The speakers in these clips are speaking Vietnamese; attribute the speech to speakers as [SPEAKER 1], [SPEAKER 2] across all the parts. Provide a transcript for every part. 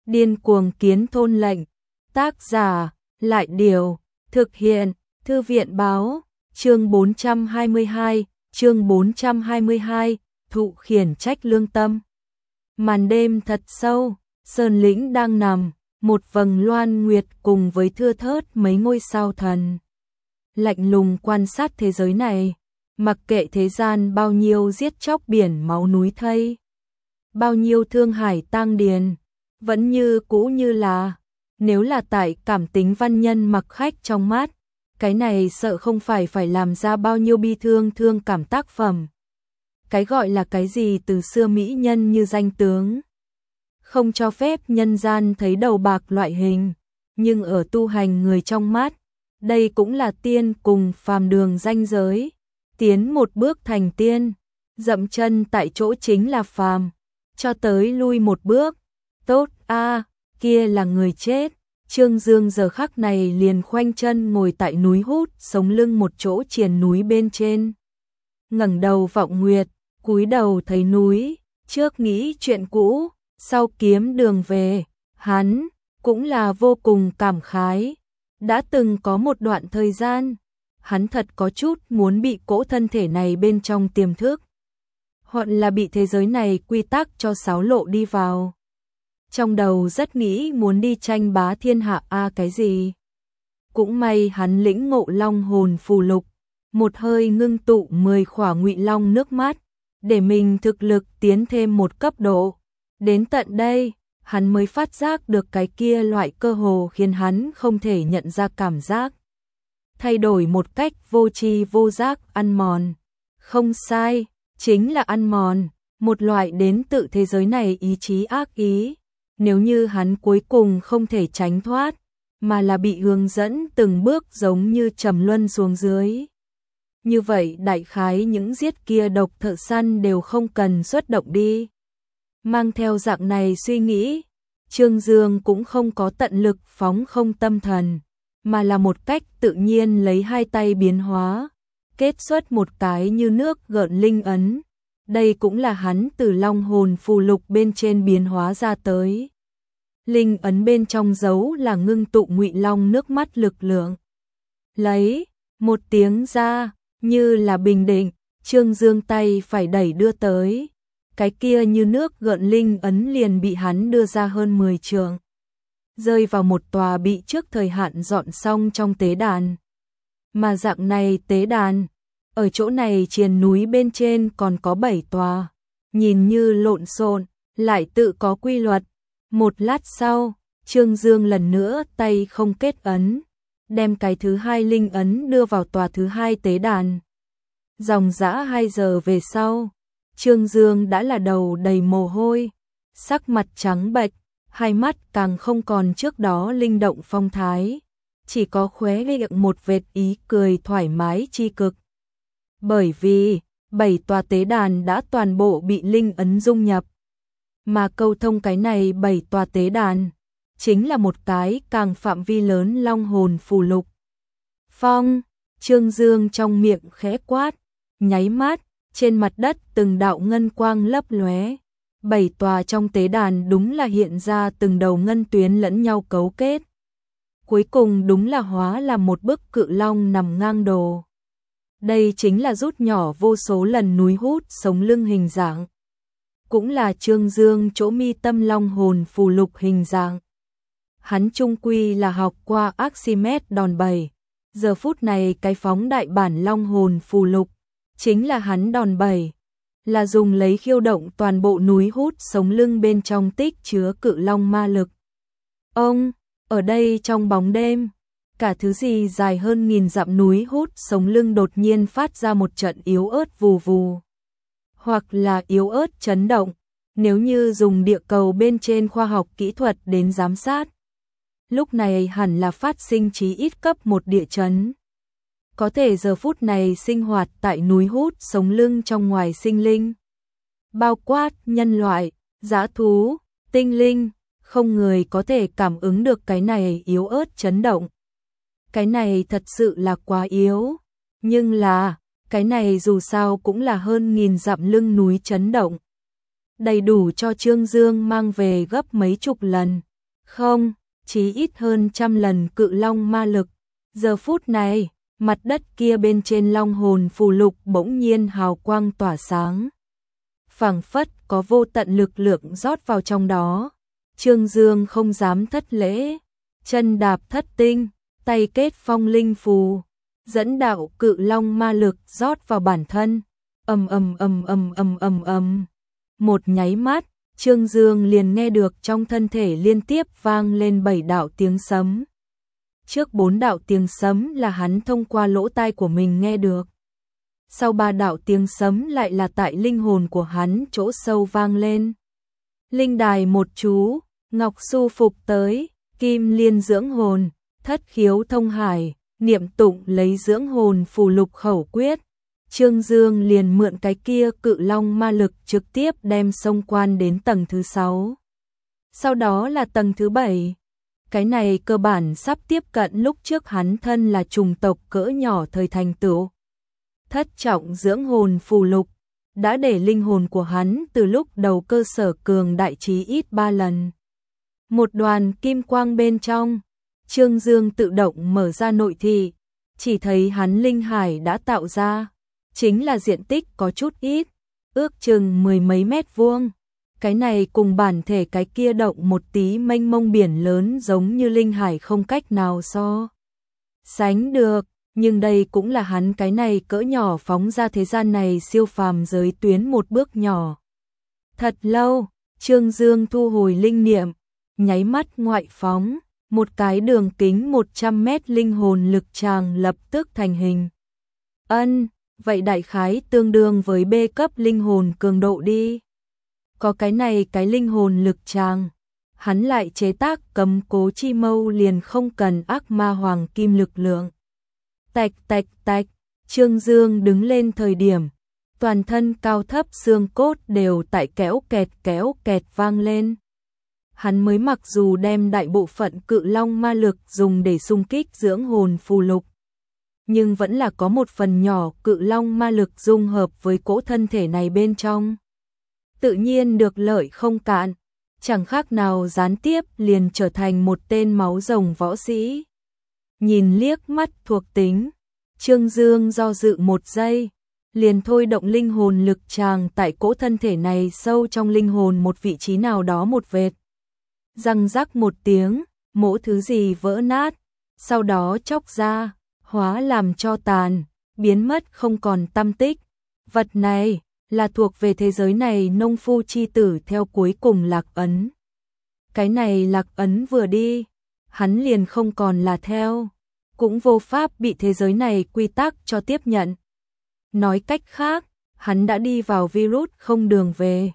[SPEAKER 1] Điên cuồng kiến thôn lệnh. Tác giả, Lại Điều, thực hiện, Thư viện Báo, chương 422, thụ khiển trách lương tâm. Màn đêm thật sâu, sơn lĩnh đang nằm, một vầng loan nguyệt cùng với thưa thớt mấy ngôi sao thần. Lạnh lùng quan sát thế giới này, mặc kệ thế gian bao nhiêu giết chóc biển máu núi thây, bao nhiêu thương hải tang điền, vẫn như cũ như là, nếu là tại cảm tính văn nhân mặc khách trong mát, cái này sợ không phải làm ra bao nhiêu bi thương cảm tác phẩm. Cái gọi là cái gì từ xưa mỹ nhân như danh tướng, không cho phép nhân gian thấy đầu bạc loại hình, nhưng ở tu hành người trong mát, đây cũng là tiên cùng phàm đường ranh giới, tiến một bước thành tiên, dậm chân tại chỗ chính là phàm, cho tới lui một bước, tốt a, kia là người chết. Trương Dương giờ khắc này liền khoanh chân ngồi tại núi Hút, sống lưng một chỗ triền núi bên trên. Ngẩng đầu vọng nguyệt, cúi đầu thấy núi, trước nghĩ chuyện cũ, sau kiếm đường về, hắn cũng là vô cùng cảm khái. Đã từng có một đoạn thời gian, hắn thật có chút muốn bị cỗ thân thể này bên trong tiềm thức, hoặc là bị thế giới này quy tắc cho xáo lộ đi vào. Trong đầu rất nghĩ muốn đi tranh bá thiên hạ cái gì. Cũng may hắn lĩnh ngộ long hồn phù lục, một hơi ngưng tụ 10 khỏa ngụy long nước mắt, để mình thực lực tiến thêm một cấp độ. Đến tận đây, hắn mới phát giác được cái kia loại cơ hồ khiến hắn không thể nhận ra cảm giác. Thay đổi một cách vô tri vô giác ăn mòn. Không sai, chính là ăn mòn, một loại đến tự thế giới này ý chí ác ý. Nếu như hắn cuối cùng không thể tránh thoát, mà là bị hướng dẫn từng bước giống như trầm luân xuống dưới. Như vậy đại khái những giết kia độc thợ săn đều không cần xuất động đi. Mang theo dạng này suy nghĩ, Trương Dương cũng không có tận lực phóng không tâm thần, mà là một cách tự nhiên lấy hai tay biến hóa, kết xuất một cái như nước gợn linh ấn. Đây cũng là hắn từ long hồn phù lục bên trên biến hóa ra tới. Linh ấn bên trong giấu là ngưng tụ ngụy long nước mắt lực lượng. Lấy một tiếng ra, như là bình định, Trương Dương tay phải đẩy đưa tới. Cái kia như nước gợn linh ấn liền bị hắn đưa ra hơn 10 trượng, rơi vào một tòa bị trước thời hạn dọn xong trong tế đàn. Mà dạng này tế đàn, ở chỗ này triền núi bên trên còn có 7 tòa, nhìn như lộn xộn, lại tự có quy luật. Một lát sau, Trương Dương lần nữa tay không kết ấn, đem cái thứ hai linh ấn đưa vào tòa thứ hai tế đàn. Dòng dã 2 giờ về sau, Trương Dương đã là đầu đầy mồ hôi, sắc mặt trắng bệch, hai mắt càng không còn trước đó linh động phong thái, chỉ có khóe miệng một vệt ý cười thoải mái chi cực. Bởi vì 7 tòa tế đàn đã toàn bộ bị linh ấn dung nhập, mà câu thông cái này 7 tòa tế đàn chính là một cái càng phạm vi lớn long hồn phù lục. Phong, Trương Dương trong miệng khẽ quát, nháy mắt, trên mặt đất từng đạo ngân quang lấp lóe. 7 tòa trong tế đàn đúng là hiện ra từng đầu ngân tuyến lẫn nhau cấu kết. Cuối cùng đúng là hóa là một bức cự long nằm ngang đồ. Đây chính là rút nhỏ vô số lần núi Hút sống lưng hình dạng. Cũng là Trương Dương chỗ mi tâm long hồn phù lục hình dạng. Hắn chung quy là học qua Archimedes đòn bẩy. Giờ phút này cái phóng đại bản long hồn phù lục chính là hắn đòn bẩy, là dùng lấy khiêu động toàn bộ núi Hút sống lưng bên trong tích chứa cự long ma lực. Ông, ở đây trong bóng đêm, cả thứ gì dài hơn 1000 dặm núi Hút sống lưng đột nhiên phát ra một trận yếu ớt vù vù, hoặc là yếu ớt chấn động, nếu như dùng địa cầu bên trên khoa học kỹ thuật đến giám sát. Lúc này hẳn là phát sinh chí ít cấp 1 địa chấn. Có thể giờ phút này sinh hoạt tại núi Hút sống lưng trong ngoài sinh linh, bao quát nhân loại, dã thú, tinh linh, không người có thể cảm ứng được cái này yếu ớt chấn động. Cái này thật sự là quá yếu, nhưng là cái này dù sao cũng là hơn 1000 dặm lưng núi chấn động, đầy đủ cho Trương Dương mang về gấp mấy chục lần. Không, chí ít hơn 100 lần cự long ma lực. Giờ phút này, mặt đất kia bên trên long hồn phù lục bỗng nhiên hào quang tỏa sáng. Phảng phất có vô tận lực lượng rót vào trong đó. Trương Dương không dám thất lễ, chân đạp thất tinh, tay kết phong linh phù, dẫn đạo cự long ma lực rót vào bản thân. Ầm ầm ầm ầm ầm ầm ầm. Một nháy mắt, Trương Dương liền nghe được trong thân thể liên tiếp vang lên 7 đạo tiếng sấm. Trước 4 đạo tiếng sấm là hắn thông qua lỗ tai của mình nghe được. Sau 3 đạo tiếng sấm lại là tại linh hồn của hắn chỗ sâu vang lên. Linh đài một chú, ngọc su phục tới, kim liên dưỡng hồn, thất khiếu thông hải, niệm tụng lấy dưỡng hồn phù lục khẩu quyết. Trương Dương liền mượn cái kia cự long ma lực trực tiếp đem xông quan đến tầng thứ 6. Sau đó là tầng thứ 7. Cái này cơ bản sắp tiếp cận lúc trước hắn thân là trùng tộc cỡ nhỏ thời thành tựu. Thất trọng dưỡng hồn phù lục đã để linh hồn của hắn từ lúc đầu cơ sở cường đại chí ít 3 lần. Một đoàn kim quang bên trong, Trương Dương tự động mở ra nội thị, chỉ thấy hắn linh hải đã tạo ra, chính là diện tích có chút ít, ước chừng 10 mấy mét vuông. Cái này cùng bản thể cái kia động một tí mênh mông biển lớn giống như linh hải không cách nào so sánh được, nhưng đây cũng là hắn cái này cỡ nhỏ phóng ra thế gian này siêu phàm giới tuyến một bước nhỏ. Thật lâu, Trương Dương thu hồi linh niệm, nháy mắt ngoại phóng, một cái đường kính 100 mét linh hồn lực tràng lập tức thành hình. Vậy đại khái tương đương với B cấp linh hồn cường độ đi. Có cái này cái linh hồn lực tràng, hắn lại chế tác cầm cố chi mâu liền không cần ác ma hoàng kim lực lượng. Tạch tạch tạch, Trương Dương đứng lên thời điểm, toàn thân cao thấp xương cốt đều tại kéo kẹt vang lên. Hắn mới mặc dù đem đại bộ phận cự long ma lực dùng để xung kích dưỡng hồn phù lục, nhưng vẫn là có một phần nhỏ cự long ma lực dung hợp với cỗ thân thể này bên trong. Tự nhiên được lợi không cạn, chẳng khác nào gián tiếp liền trở thành một tên máu rồng võ sĩ. Nhìn liếc mắt thuộc tính, Trương Dương do dự một giây, liền thôi động linh hồn lực tràng tại cỗ thân thể này sâu trong linh hồn một vị trí nào đó một vệt. Răng rắc một tiếng, mỗ thứ gì vỡ nát, sau đó chóc ra, hóa làm tro tàn, biến mất không còn tăm tích. Vật này là thuộc về thế giới này nông phu chi tử theo cuối cùng lạc ấn. Cái này lạc ấn vừa đi, hắn liền không còn là theo, cũng vô pháp bị thế giới này quy tắc cho tiếp nhận. Nói cách khác, hắn đã đi vào virus không đường về.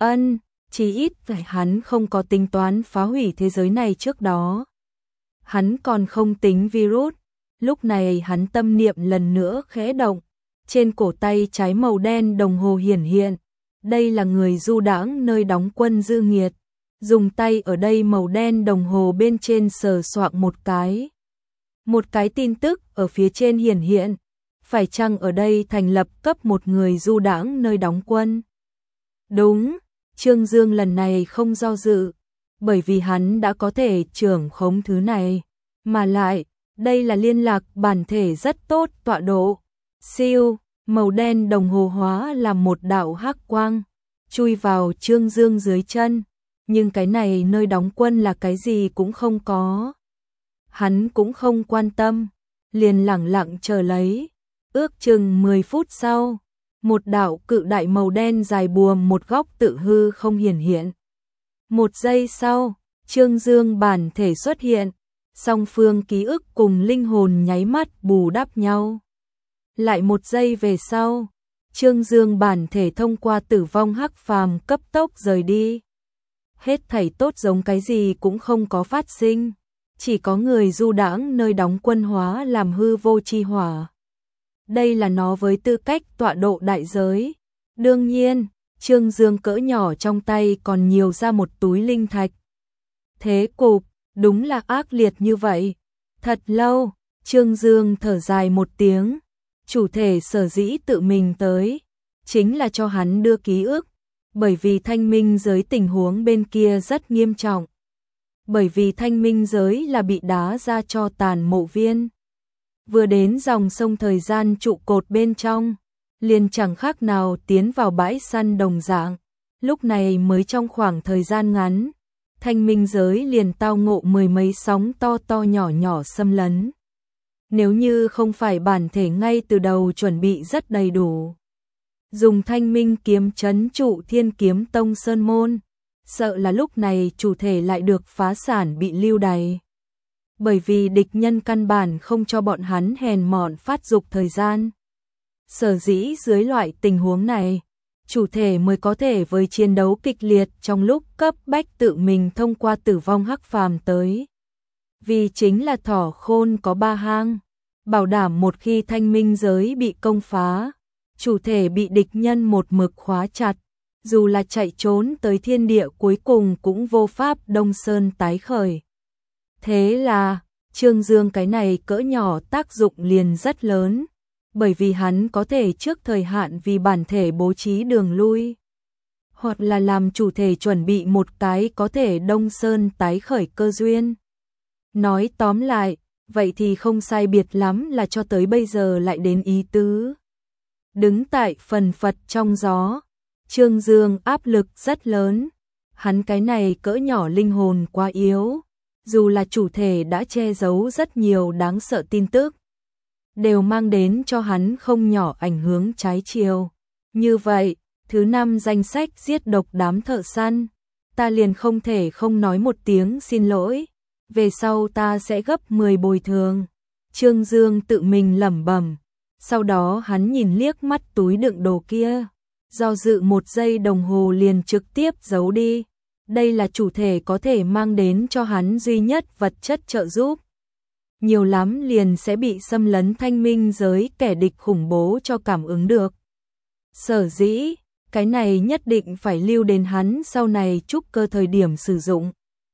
[SPEAKER 1] Chỉ ít phải hắn không có tính toán phá hủy thế giới này trước đó. Hắn còn không tính virus, lúc này hắn tâm niệm lần nữa khẽ động, trên cổ tay trái màu đen đồng hồ hiển hiện. Đây là người du đãng nơi đóng quân Dư Nghiệt, dùng tay ở đây màu đen đồng hồ bên trên sờ soạng một cái. Một cái tin tức ở phía trên hiển hiện, phải chăng ở đây thành lập cấp một người du đãng nơi đóng quân? Đúng, Trương Dương lần này không do dự, bởi vì hắn đã có thể trưởng khống thứ này, mà lại, đây là liên lạc bản thể rất tốt tọa độ. Siêu, màu đen đồng hồ hóa làm một đạo hắc quang, chui vào Trương Dương dưới chân, nhưng cái này nơi đóng quân là cái gì cũng không có. Hắn cũng không quan tâm, liền lẳng lặng chờ lấy. Ước chừng 10 phút sau, một đạo cự đại màu đen dài buồm một góc tự hư không hiển hiện. Một giây sau, Trương Dương bản thể xuất hiện, song phương ký ức cùng linh hồn nháy mắt bù đắp nhau. Lại một giây về sau, Trương Dương bản thể thông qua tử vong hắc phàm cấp tốc rời đi. Hết thảy tốt giống cái gì cũng không có phát sinh, chỉ có người du đãng nơi đóng quân hóa làm hư vô chi hỏa. Đây là nó với tư cách tọa độ đại giới. Đương nhiên, Trương Dương cỡ nhỏ trong tay còn nhiều ra một túi linh thạch. Thế cục, đúng là ác liệt như vậy. Thật lâu, Trương Dương thở dài một tiếng. Chủ thể sở dĩ tự mình tới, chính là cho hắn đưa ký ức, bởi vì thanh minh giới tình huống bên kia rất nghiêm trọng. bởi vì thanh minh giới là bị đá ra cho tàn mộ viên. Vừa đến dòng sông thời gian trụ cột bên trong, liền chẳng khác nào tiến vào bãi săn đồng dạng. Lúc này mới trong khoảng thời gian ngắn, thanh minh giới liền tao ngộ mười mấy sóng to to nhỏ nhỏ xâm lấn. Nếu như không phải bản thể ngay từ đầu chuẩn bị rất đầy đủ, dùng thanh minh kiếm trấn trụ Thiên Kiếm Tông sơn môn, sợ là lúc này chủ thể lại được phá sản bị lưu đày. Bởi vì địch nhân căn bản không cho bọn hắn hèn mọn phát dục thời gian. Sở dĩ dưới loại tình huống này, chủ thể mới có thể với chiến đấu kịch liệt trong lúc cấp bách tự mình thông qua tử vong hắc phàm tới. Vì chính là thỏ khôn có ba hang, bảo đảm một khi thanh minh giới bị công phá, chủ thể bị địch nhân một mực khóa chặt, dù là chạy trốn tới thiên địa cuối cùng cũng vô pháp Đông Sơn tái khởi. Thế là, Trương Dương cái này cỡ nhỏ tác dụng liền rất lớn, bởi vì hắn có thể trước thời hạn vì bản thể bố trí đường lui, hoặc là làm chủ thể chuẩn bị một cái có thể Đông Sơn tái khởi cơ duyên. Nói tóm lại, vậy thì không sai biệt lắm là cho tới bây giờ lại đến ý tứ. Đứng tại phần phật trong gió, Trương Dương áp lực rất lớn, hắn cái này cỡ nhỏ linh hồn quá yếu, dù là chủ thể đã che giấu rất nhiều đáng sợ tin tức, đều mang đến cho hắn không nhỏ ảnh hưởng trái chiều. Như vậy, thứ 5 danh sách giết độc đám thợ săn, ta liền không thể không nói một tiếng xin lỗi, về sau ta sẽ gấp 10 bồi thường. Trương Dương tự mình lẩm bẩm, sau đó hắn nhìn liếc mắt túi đựng đồ kia, do dự một giây đồng hồ liền trực tiếp giấu đi. Đây là chủ thể có thể mang đến cho hắn duy nhất vật chất trợ giúp. Nhiều lắm liền sẽ bị xâm lấn thanh minh giới kẻ địch khủng bố cho cảm ứng được. Sở dĩ, cái này nhất định phải lưu đến hắn sau này trúc cơ thời điểm sử dụng.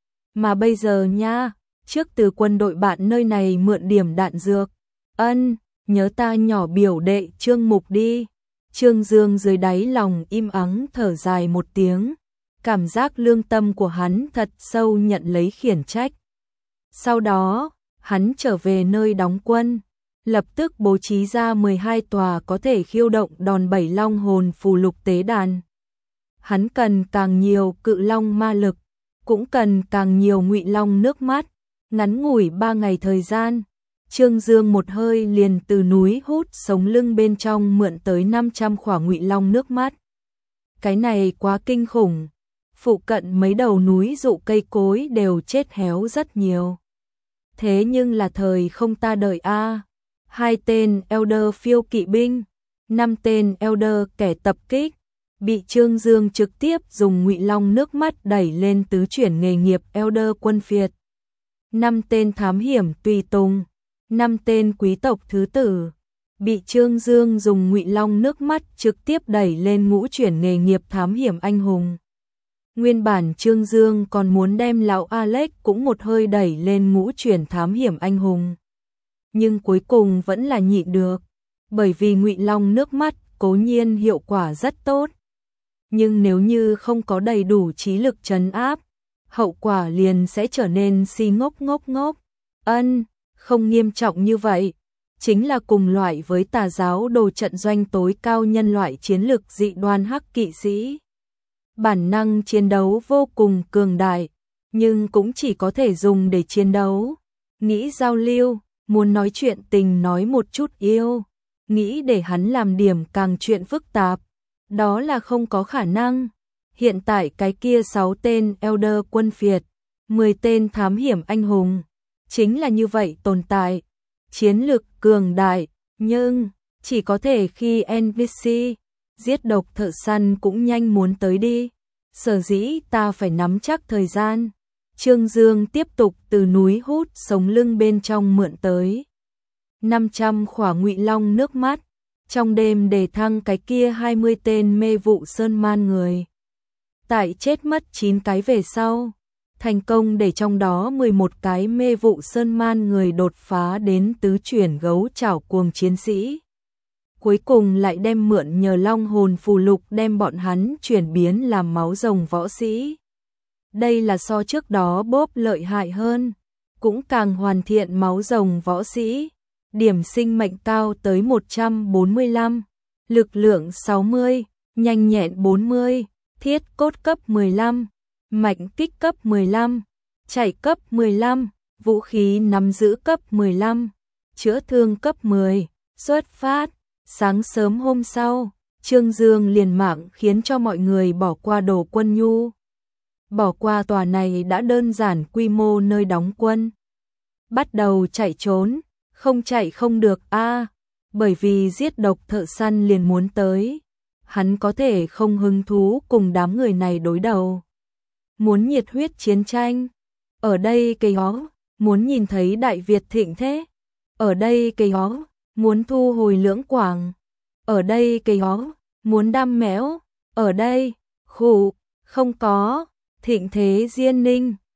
[SPEAKER 1] Mà bây giờ nha, trước từ quân đội bạn nơi này mượn điểm đạn dược. Nhớ ta nhỏ biểu đệ Trương Mục đi. Trương Dương dưới đáy lòng im ắng thở dài một tiếng. Cảm giác lương tâm của hắn thật sâu nhận lấy khiển trách. Sau đó, hắn trở về nơi đóng quân, lập tức bố trí ra 12 tòa có thể khiêu động đòn bẩy long hồn phù lục tế đàn. Hắn cần càng nhiều cự long ma lực, cũng cần càng nhiều ngụy long nước mắt. Ngắn ngủi 3 ngày thời gian, Trương Dương một hơi liền từ núi hút sống lưng bên trong mượn tới 500 khỏa ngụy long nước mắt. Cái này quá kinh khủng. Phụ cận mấy đầu núi dụ cây cối đều chết héo rất nhiều. Thế nhưng là thời không ta đợi a. 2 tên Elder phiêu kỵ binh, 5 tên Elder kẻ tập kích, bị Trương Dương trực tiếp dùng ngụy long nước mắt đẩy lên tứ chuyển nghề nghiệp Elder quân phiệt. 5 tên thám hiểm tùy tùng, 5 tên quý tộc thứ tử, bị Trương Dương dùng ngụy long nước mắt trực tiếp đẩy lên ngũ chuyển nghề nghiệp thám hiểm anh hùng. Nguyên bản Trương Dương còn muốn đem lão Alex cũng một hơi đẩy lên ngũ chuyển thám hiểm anh hùng. Nhưng cuối cùng vẫn là nhịn được, bởi vì ngụy long nước mắt cố nhiên hiệu quả rất tốt. Nhưng nếu như không có đầy đủ trí lực trấn áp, hậu quả liền sẽ trở nên si ngốc ngốc ngốc. Không nghiêm trọng như vậy, chính là cùng loại với tà giáo đồ trận doanh tối cao nhân loại chiến lực dị đoan hắc kỵ sĩ. Bản năng chiến đấu vô cùng cường đại, nhưng cũng chỉ có thể dùng để chiến đấu. Nghĩ giao lưu, muốn nói chuyện tình nói một chút yêu, nghĩ để hắn làm điểm càng chuyện phức tạp, đó là không có khả năng. Hiện tại cái kia 6 tên Elder quân phiệt, 10 tên thám hiểm anh hùng, chính là như vậy tồn tại. Chiến lực cường đại, nhưng chỉ có thể khi NPC giết độc thợ săn cũng nhanh muốn tới đi. Sở dĩ ta phải nắm chắc thời gian. Trương Dương tiếp tục từ núi hút sống lưng bên trong mượn tới 500 khỏa ngụy long nước mắt, trong đêm để thăng cái kia 20 tên mê vụ sơn man người. Tại chết mất 9 cái về sau, thành công để trong đó 11 cái mê vụ sơn man người đột phá đến tứ chuyển gấu chảo cuồng chiến sĩ. Cuối cùng lại đem mượn nhờ long hồn phù lục đem bọn hắn chuyển biến làm máu rồng võ sĩ. Đây là so trước đó bốp lợi hại hơn, cũng càng hoàn thiện máu rồng võ sĩ. Điểm sinh mệnh cao tới 145, lực lượng 60, nhanh nhẹn 40, thiết cốt cấp 15, mạnh kích cấp 15, chạy cấp 15, vũ khí nắm giữ cấp 15, chữa thương cấp 10, xuất phát. Sáng sớm hôm sau, Trương Dương liền mạng khiến cho mọi người bỏ qua Đồ Quân Nhu. Bỏ qua tòa này đã đơn giản quy mô nơi đóng quân. Bắt đầu chạy trốn, không chạy không được a, bởi vì giết độc thợ săn liền muốn tới. Hắn có thể không hứng thú cùng đám người này đối đầu. Muốn nhiệt huyết chiến tranh. Ở đây cây ó, muốn nhìn thấy Đại Việt thịnh thế. Ở đây cây ó, muốn thu hồi Lưỡng Quảng. Ở đây cây ó, muốn đam mẽo. Ở đây, khụ, không có, thịnh thế Diên Ninh.